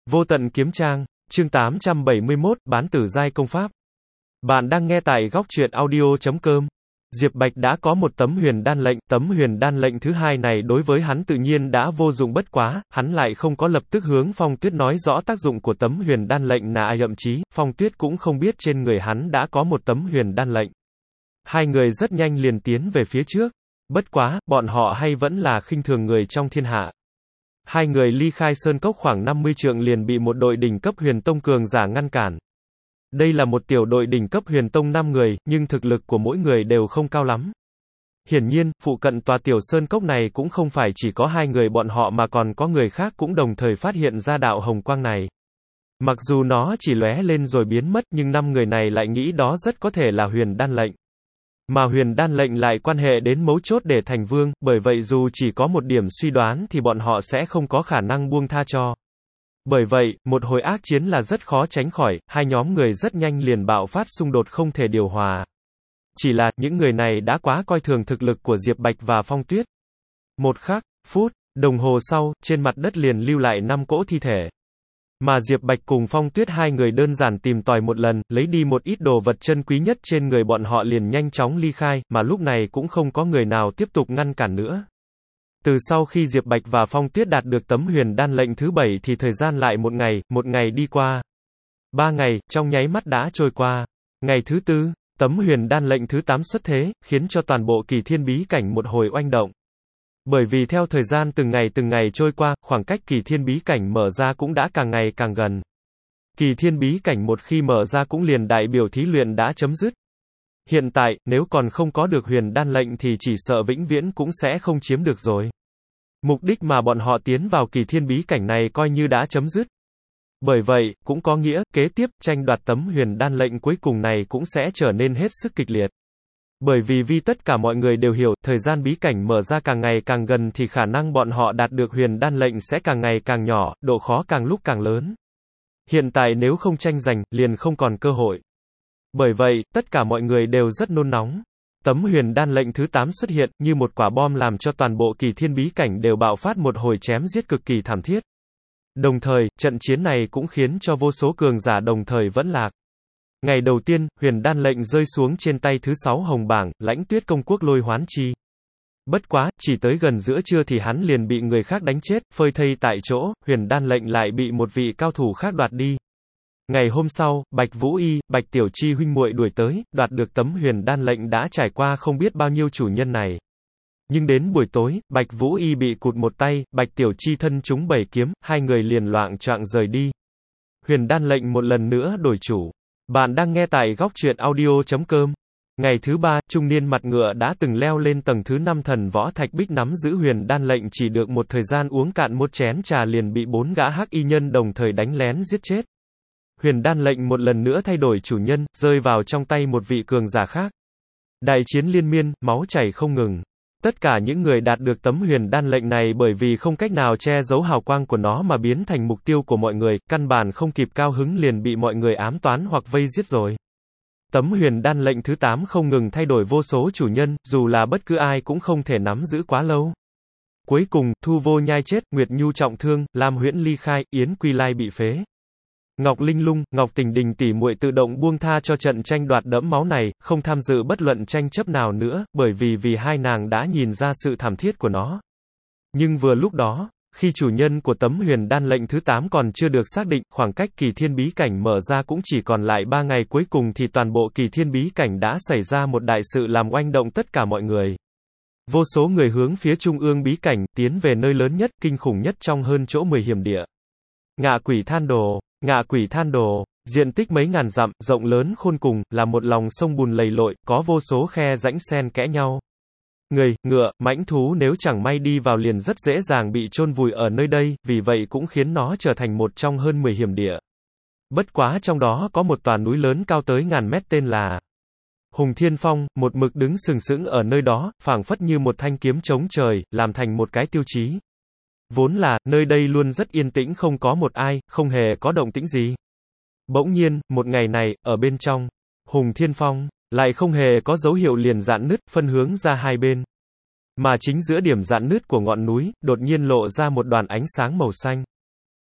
Vô tận kiếm trang, chương 871, bán tử giai công pháp. Bạn đang nghe tại góc truyện audio.com. Diệp Bạch đã có một tấm huyền đan lệnh thứ hai này đối với hắn tự nhiên đã vô dụng bất quá, hắn lại không có lập tức hướng Phong Tuyết nói rõ tác dụng của tấm huyền đan lệnh là ai, thậm chí, Phong Tuyết cũng không biết trên người hắn đã có một tấm huyền đan lệnh. Hai người rất nhanh liền tiến về phía trước. Bất quá, bọn họ hay vẫn là khinh thường người trong thiên hạ. Hai người ly khai sơn cốc khoảng 50 trượng liền bị một đội đỉnh cấp huyền tông cường giả ngăn cản. Đây là một tiểu đội đỉnh cấp huyền tông 5 người, nhưng thực lực của mỗi người đều không cao lắm. Hiển nhiên, phụ cận tòa tiểu sơn cốc này cũng không phải chỉ có hai người bọn họ mà còn có người khác cũng đồng thời phát hiện ra đạo hồng quang này. Mặc dù nó chỉ lóe lên rồi biến mất nhưng 5 người này lại nghĩ đó rất có thể là huyền đan lệnh. Mà huyền đan lệnh lại quan hệ đến mấu chốt để thành vương, bởi vậy dù chỉ có một điểm suy đoán thì bọn họ sẽ không có khả năng buông tha cho. Bởi vậy, một hồi ác chiến là rất khó tránh khỏi, hai nhóm người rất nhanh liền bạo phát xung đột không thể điều hòa. Chỉ là, những người này đã quá coi thường thực lực của Diệp Bạch và Phong Tuyết. Một phút đồng hồ sau, trên mặt đất liền lưu lại 5 cỗ thi thể. Mà Diệp Bạch cùng Phong Tuyết hai người đơn giản tìm tòi một lần, lấy đi một ít đồ vật chân quý nhất trên người bọn họ liền nhanh chóng ly khai, mà lúc này cũng không có người nào tiếp tục ngăn cản nữa. Từ sau khi Diệp Bạch và Phong Tuyết đạt được tấm huyền đan lệnh thứ 7 thì thời gian lại một ngày đi qua. 3 ngày, trong nháy mắt đã trôi qua. Ngày thứ 4, tấm huyền đan lệnh thứ 8 xuất thế, khiến cho toàn bộ Kỳ Thiên Bí Cảnh một hồi oanh động. Bởi vì theo thời gian từng ngày trôi qua, khoảng cách Kỳ Thiên Bí Cảnh mở ra cũng đã càng ngày càng gần. Kỳ Thiên Bí Cảnh một khi mở ra cũng liền đại biểu thí luyện đã chấm dứt. Hiện tại, nếu còn không có được huyền đan lệnh thì chỉ sợ vĩnh viễn cũng sẽ không chiếm được rồi. Mục đích mà bọn họ tiến vào Kỳ Thiên Bí Cảnh này coi như đã chấm dứt. Bởi vậy, cũng có nghĩa, kế tiếp, tranh đoạt tấm huyền đan lệnh cuối cùng này cũng sẽ trở nên hết sức kịch liệt. Bởi vì tất cả mọi người đều hiểu, thời gian bí cảnh mở ra càng ngày càng gần thì khả năng bọn họ đạt được huyền đan lệnh sẽ càng ngày càng nhỏ, độ khó càng lúc càng lớn. Hiện tại nếu không tranh giành, liền không còn cơ hội. Bởi vậy, tất cả mọi người đều rất nôn nóng. Tấm huyền đan lệnh thứ 8 xuất hiện, như một quả bom làm cho toàn bộ Kỳ Thiên Bí Cảnh đều bạo phát một hồi chém giết cực kỳ thảm thiết. Đồng thời, trận chiến này cũng khiến cho vô số cường giả đồng thời vẫn lạc. Ngày đầu tiên, huyền đan lệnh rơi xuống trên tay thứ 6 hồng bảng, Lãnh Tuyết công quốc Lôi Hoán Chi. Bất quá, chỉ tới gần giữa trưa thì hắn liền bị người khác đánh chết, phơi thây tại chỗ, huyền đan lệnh lại bị một vị cao thủ khác đoạt đi. Ngày hôm sau, Bạch Vũ Y, Bạch Tiểu Chi huynh muội đuổi tới, đoạt được tấm huyền đan lệnh đã trải qua không biết bao nhiêu chủ nhân này. Nhưng đến buổi tối, Bạch Vũ Y bị cụt một tay, Bạch Tiểu Chi thân trúng 7 kiếm, hai người liền loạng choạng rời đi. Huyền đan lệnh một lần nữa đổi chủ. Bạn đang nghe tại góc truyện audio.com. Ngày thứ 3, trung niên mặt ngựa đã từng leo lên tầng thứ 5 thần võ thạch bích nắm giữ huyền đan lệnh chỉ được một thời gian uống cạn một chén trà liền bị 4 gã hắc y nhân đồng thời đánh lén giết chết. Huyền đan lệnh một lần nữa thay đổi chủ nhân, rơi vào trong tay một vị cường giả khác. Đại chiến liên miên, máu chảy không ngừng. Tất cả những người đạt được tấm huyền đan lệnh này bởi vì không cách nào che giấu hào quang của nó mà biến thành mục tiêu của mọi người, căn bản không kịp cao hứng liền bị mọi người ám toán hoặc vây giết rồi. Tấm huyền đan lệnh thứ 8 không ngừng thay đổi vô số chủ nhân, dù là bất cứ ai cũng không thể nắm giữ quá lâu. Cuối cùng, Thu Vô Nhai chết, Nguyệt Nhu trọng thương, Lam Huyễn ly khai, Yến Quy Lai bị phế. Ngọc Linh Lung, Ngọc Tình Đình tỷ muội tự động buông tha cho trận tranh đoạt đẫm máu này, không tham dự bất luận tranh chấp nào nữa, bởi vì hai nàng đã nhìn ra sự thảm thiết của nó. Nhưng vừa lúc đó, khi chủ nhân của tấm huyền đan lệnh thứ 8 còn chưa được xác định, khoảng cách Kỳ Thiên Bí Cảnh mở ra cũng chỉ còn lại 3 ngày cuối cùng thì toàn bộ Kỳ Thiên Bí Cảnh đã xảy ra một đại sự làm oanh động tất cả mọi người. Vô số người hướng phía trung ương bí cảnh, tiến về nơi lớn nhất, kinh khủng nhất trong hơn chỗ 10 hiểm địa. Ngạ Quỷ Than Đồ, diện tích mấy ngàn dặm, rộng lớn khôn cùng, là một lòng sông bùn lầy lội, có vô số khe rãnh xen kẽ nhau. Người, ngựa, mãnh thú nếu chẳng may đi vào liền rất dễ dàng bị chôn vùi ở nơi đây, vì vậy cũng khiến nó trở thành một trong hơn 10 hiểm địa. Bất quá trong đó có một tòa núi lớn cao tới ngàn mét tên là Hùng Thiên Phong, một mực đứng sừng sững ở nơi đó, phảng phất như một thanh kiếm chống trời, làm thành một cái tiêu chí. Vốn là, nơi đây luôn rất yên tĩnh không có một ai, không hề có động tĩnh gì. Bỗng nhiên, một ngày này, ở bên trong Hùng Thiên Phong, lại không hề có dấu hiệu liền rạn nứt, phân hướng ra hai bên. Mà chính giữa điểm rạn nứt của ngọn núi, đột nhiên lộ ra một đoàn ánh sáng màu xanh.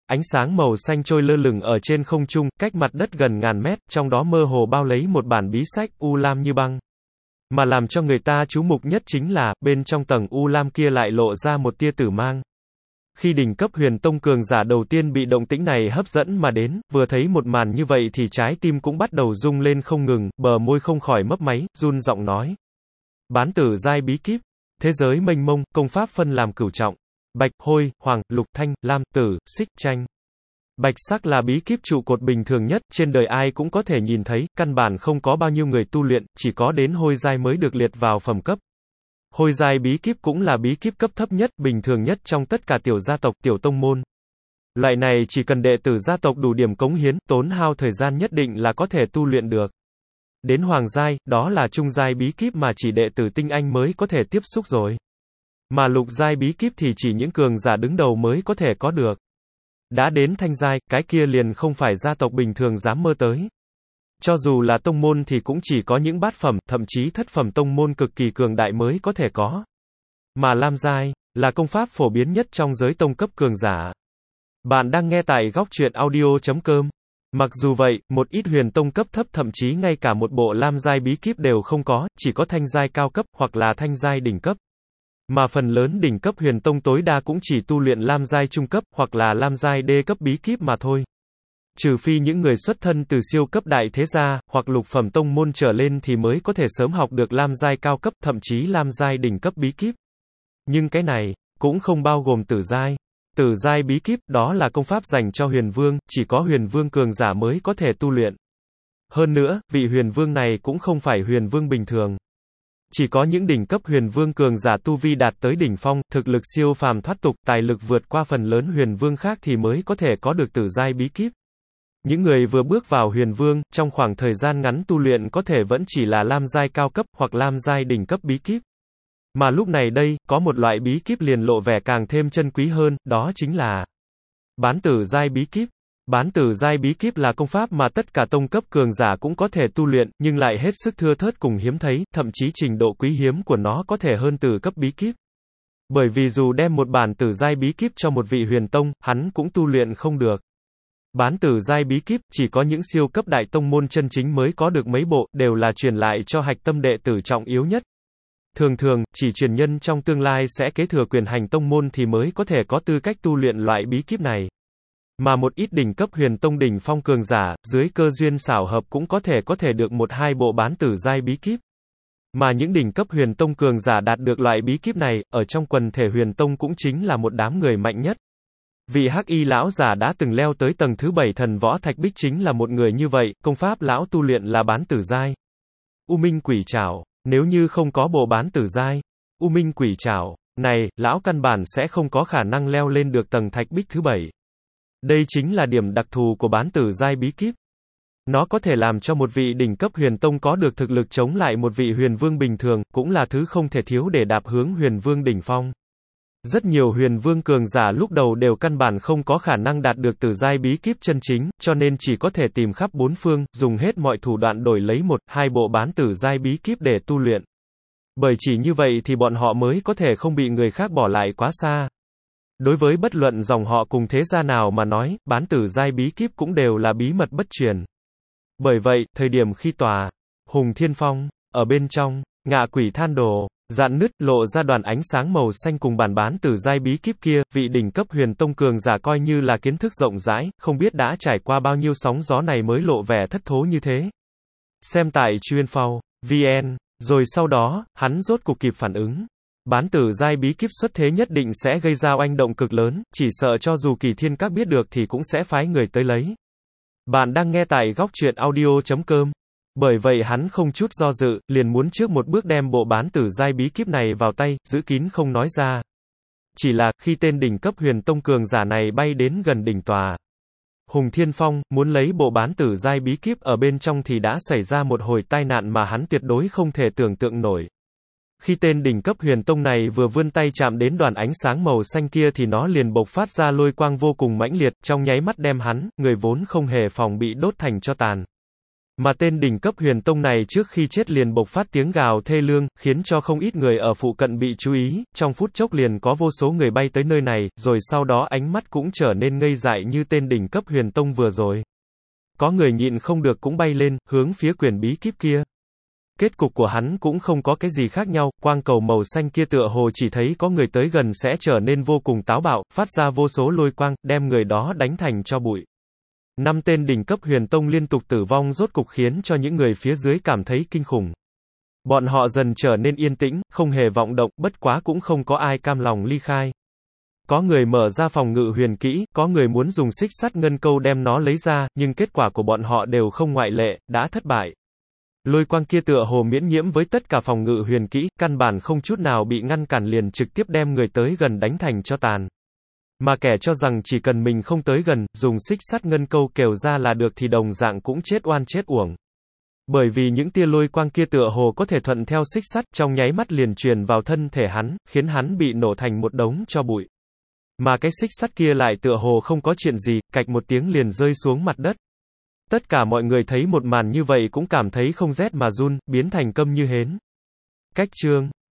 Ánh sáng màu xanh trôi lơ lửng ở trên không trung, cách mặt đất gần ngàn mét, trong đó mơ hồ bao lấy một bản bí sách, u lam như băng. Mà làm cho người ta chú mục nhất chính là, bên trong tầng u lam kia lại lộ ra một tia tử mang. Khi đỉnh cấp huyền tông cường giả đầu tiên bị động tĩnh này hấp dẫn mà đến, vừa thấy một màn như vậy thì trái tim cũng bắt đầu rung lên không ngừng, bờ môi không khỏi mấp máy, run giọng nói. Bán tử giai bí kíp, thế giới mênh mông, công pháp phân làm cửu trọng. Bạch, hôi, hoàng, lục, thanh, lam, tử, xích, tranh. Bạch sắc là bí kíp trụ cột bình thường nhất, trên đời ai cũng có thể nhìn thấy, căn bản không có bao nhiêu người tu luyện, chỉ có đến hôi giai mới được liệt vào phẩm cấp. Hôi giai bí kíp cũng là bí kíp cấp thấp nhất, bình thường nhất trong tất cả tiểu gia tộc, tiểu tông môn. Loại này chỉ cần đệ tử gia tộc đủ điểm cống hiến, tốn hao thời gian nhất định là có thể tu luyện được. Đến hoàng giai, đó là trung giai bí kíp mà chỉ đệ tử tinh anh mới có thể tiếp xúc rồi. Mà lục giai bí kíp thì chỉ những cường giả đứng đầu mới có thể có được. Đã đến thanh giai, cái kia liền không phải gia tộc bình thường dám mơ tới. Cho dù là tông môn thì cũng chỉ có những bát phẩm, thậm chí thất phẩm tông môn cực kỳ cường đại mới có thể có. Mà lam giai, là công pháp phổ biến nhất trong giới tông cấp cường giả. Bạn đang nghe tại góc truyện audio.com. Mặc dù vậy, một ít huyền tông cấp thấp thậm chí ngay cả một bộ lam giai bí kíp đều không có, chỉ có thanh giai cao cấp, hoặc là thanh giai đỉnh cấp. Mà phần lớn đỉnh cấp huyền tông tối đa cũng chỉ tu luyện lam giai trung cấp, hoặc là lam giai đê cấp bí kíp mà thôi. Trừ phi những người xuất thân từ siêu cấp đại thế gia, hoặc lục phẩm tông môn trở lên thì mới có thể sớm học được lam giai cao cấp, thậm chí lam giai đỉnh cấp bí kíp. Nhưng cái này, cũng không bao gồm tử giai. Tử giai bí kíp, đó là công pháp dành cho huyền vương, chỉ có huyền vương cường giả mới có thể tu luyện. Hơn nữa, vị huyền vương này cũng không phải huyền vương bình thường. Chỉ có những đỉnh cấp huyền vương cường giả tu vi đạt tới đỉnh phong, thực lực siêu phàm thoát tục, tài lực vượt qua phần lớn huyền vương khác thì mới có thể có được tử giai bí kíp. Những người vừa bước vào huyền vương, trong khoảng thời gian ngắn tu luyện có thể vẫn chỉ là lam giai cao cấp, hoặc lam giai đỉnh cấp bí kíp. Mà lúc này đây, có một loại bí kíp liền lộ vẻ càng thêm chân quý hơn, đó chính là bán tử giai bí kíp. Bán tử giai bí kíp là công pháp mà tất cả tông cấp cường giả cũng có thể tu luyện, nhưng lại hết sức thưa thớt cùng hiếm thấy, thậm chí trình độ quý hiếm của nó có thể hơn tử cấp bí kíp. Bởi vì dù đem một bản tử giai bí kíp cho một vị huyền tông, hắn cũng tu luyện không được. Bán tử giai bí kíp, chỉ có những siêu cấp đại tông môn chân chính mới có được mấy bộ, đều là truyền lại cho hạch tâm đệ tử trọng yếu nhất. Thường thường, chỉ truyền nhân trong tương lai sẽ kế thừa quyền hành tông môn thì mới có thể có tư cách tu luyện loại bí kíp này. Mà một ít đỉnh cấp huyền tông đỉnh phong cường giả, dưới cơ duyên xảo hợp cũng có thể được một hai bộ bán tử giai bí kíp. Mà những đỉnh cấp huyền tông cường giả đạt được loại bí kíp này, ở trong quần thể huyền tông cũng chính là một đám người mạnh nhất. Vị Hắc Y lão giả đã từng leo tới tầng thứ 7 thần võ thạch bích chính là một người như vậy, công pháp lão tu luyện là bán tử giai. U Minh Quỷ Trảo, nếu như không có bộ bán tử giai, U Minh Quỷ Trảo này, lão căn bản sẽ không có khả năng leo lên được tầng thạch bích thứ 7. Đây chính là điểm đặc thù của bán tử giai bí kíp. Nó có thể làm cho một vị đỉnh cấp huyền tông có được thực lực chống lại một vị huyền vương bình thường, cũng là thứ không thể thiếu để đạp hướng huyền vương đỉnh phong. Rất nhiều huyền vương cường giả lúc đầu đều căn bản không có khả năng đạt được tử giai bí kíp chân chính, cho nên chỉ có thể tìm khắp bốn phương, dùng hết mọi thủ đoạn đổi lấy một, hai bộ bán tử giai bí kíp để tu luyện. Bởi chỉ như vậy thì bọn họ mới có thể không bị người khác bỏ lại quá xa. Đối với bất luận dòng họ cùng thế gia nào mà nói, bán tử giai bí kíp cũng đều là bí mật bất truyền. Bởi vậy, thời điểm khi tòa Hùng Thiên Phong, ở bên trong, Ngạ Quỷ Than Đồ, dạn nứt, lộ ra đoàn ánh sáng màu xanh cùng bản bán tử giai bí kíp kia, vị đỉnh cấp huyền tông cường giả coi như là kiến thức rộng rãi, không biết đã trải qua bao nhiêu sóng gió này mới lộ vẻ thất thố như thế. Xem tại chuyên.vn, rồi sau đó, hắn rốt cục kịp phản ứng. Bán tử giai bí kíp xuất thế nhất định sẽ gây ra oanh động cực lớn, chỉ sợ cho dù Kỳ Thiên Các biết được thì cũng sẽ phái người tới lấy. Bạn đang nghe tại góc truyện audio.com. Bởi vậy hắn không chút do dự, liền muốn trước một bước đem bộ bán tử giai bí kíp này vào tay, giữ kín không nói ra. Chỉ là, khi tên đỉnh cấp huyền tông cường giả này bay đến gần đỉnh tòa Hùng Thiên Phong, muốn lấy bộ bán tử giai bí kíp ở bên trong thì đã xảy ra một hồi tai nạn mà hắn tuyệt đối không thể tưởng tượng nổi. Khi tên đỉnh cấp huyền tông này vừa vươn tay chạm đến đoàn ánh sáng màu xanh kia thì nó liền bộc phát ra lôi quang vô cùng mãnh liệt, trong nháy mắt đem hắn, người vốn không hề phòng bị đốt thành tro tàn. Mà tên đỉnh cấp huyền tông này trước khi chết liền bộc phát tiếng gào thê lương, khiến cho không ít người ở phụ cận bị chú ý, trong phút chốc liền có vô số người bay tới nơi này, rồi sau đó ánh mắt cũng trở nên ngây dại như tên đỉnh cấp huyền tông vừa rồi. Có người nhịn không được cũng bay lên, hướng phía quyển bí kíp kia. Kết cục của hắn cũng không có cái gì khác nhau, quang cầu màu xanh kia tựa hồ chỉ thấy có người tới gần sẽ trở nên vô cùng táo bạo, phát ra vô số lôi quang, đem người đó đánh thành tro bụi. 5 tên đỉnh cấp huyền tông liên tục tử vong rốt cục khiến cho những người phía dưới cảm thấy kinh khủng. Bọn họ dần trở nên yên tĩnh, không hề vọng động, bất quá cũng không có ai cam lòng ly khai. Có người mở ra phòng ngự huyền kỹ, có người muốn dùng xích sắt ngân câu đem nó lấy ra, nhưng kết quả của bọn họ đều không ngoại lệ, đã thất bại. Lôi quang kia tựa hồ miễn nhiễm với tất cả phòng ngự huyền kỹ, căn bản không chút nào bị ngăn cản liền trực tiếp đem người tới gần đánh thành tro tàn. Mà kẻ cho rằng chỉ cần mình không tới gần, dùng xích sắt ngân câu kèo ra là được thì đồng dạng cũng chết oan chết uổng. Bởi vì những tia lôi quang kia tựa hồ có thể thuận theo xích sắt, trong nháy mắt liền truyền vào thân thể hắn, khiến hắn bị nổ thành một đống tro bụi. Mà cái xích sắt kia lại tựa hồ không có chuyện gì, cạch một tiếng liền rơi xuống mặt đất. Tất cả mọi người thấy một màn như vậy cũng cảm thấy không rét mà run, biến thành câm như hến. Cách chương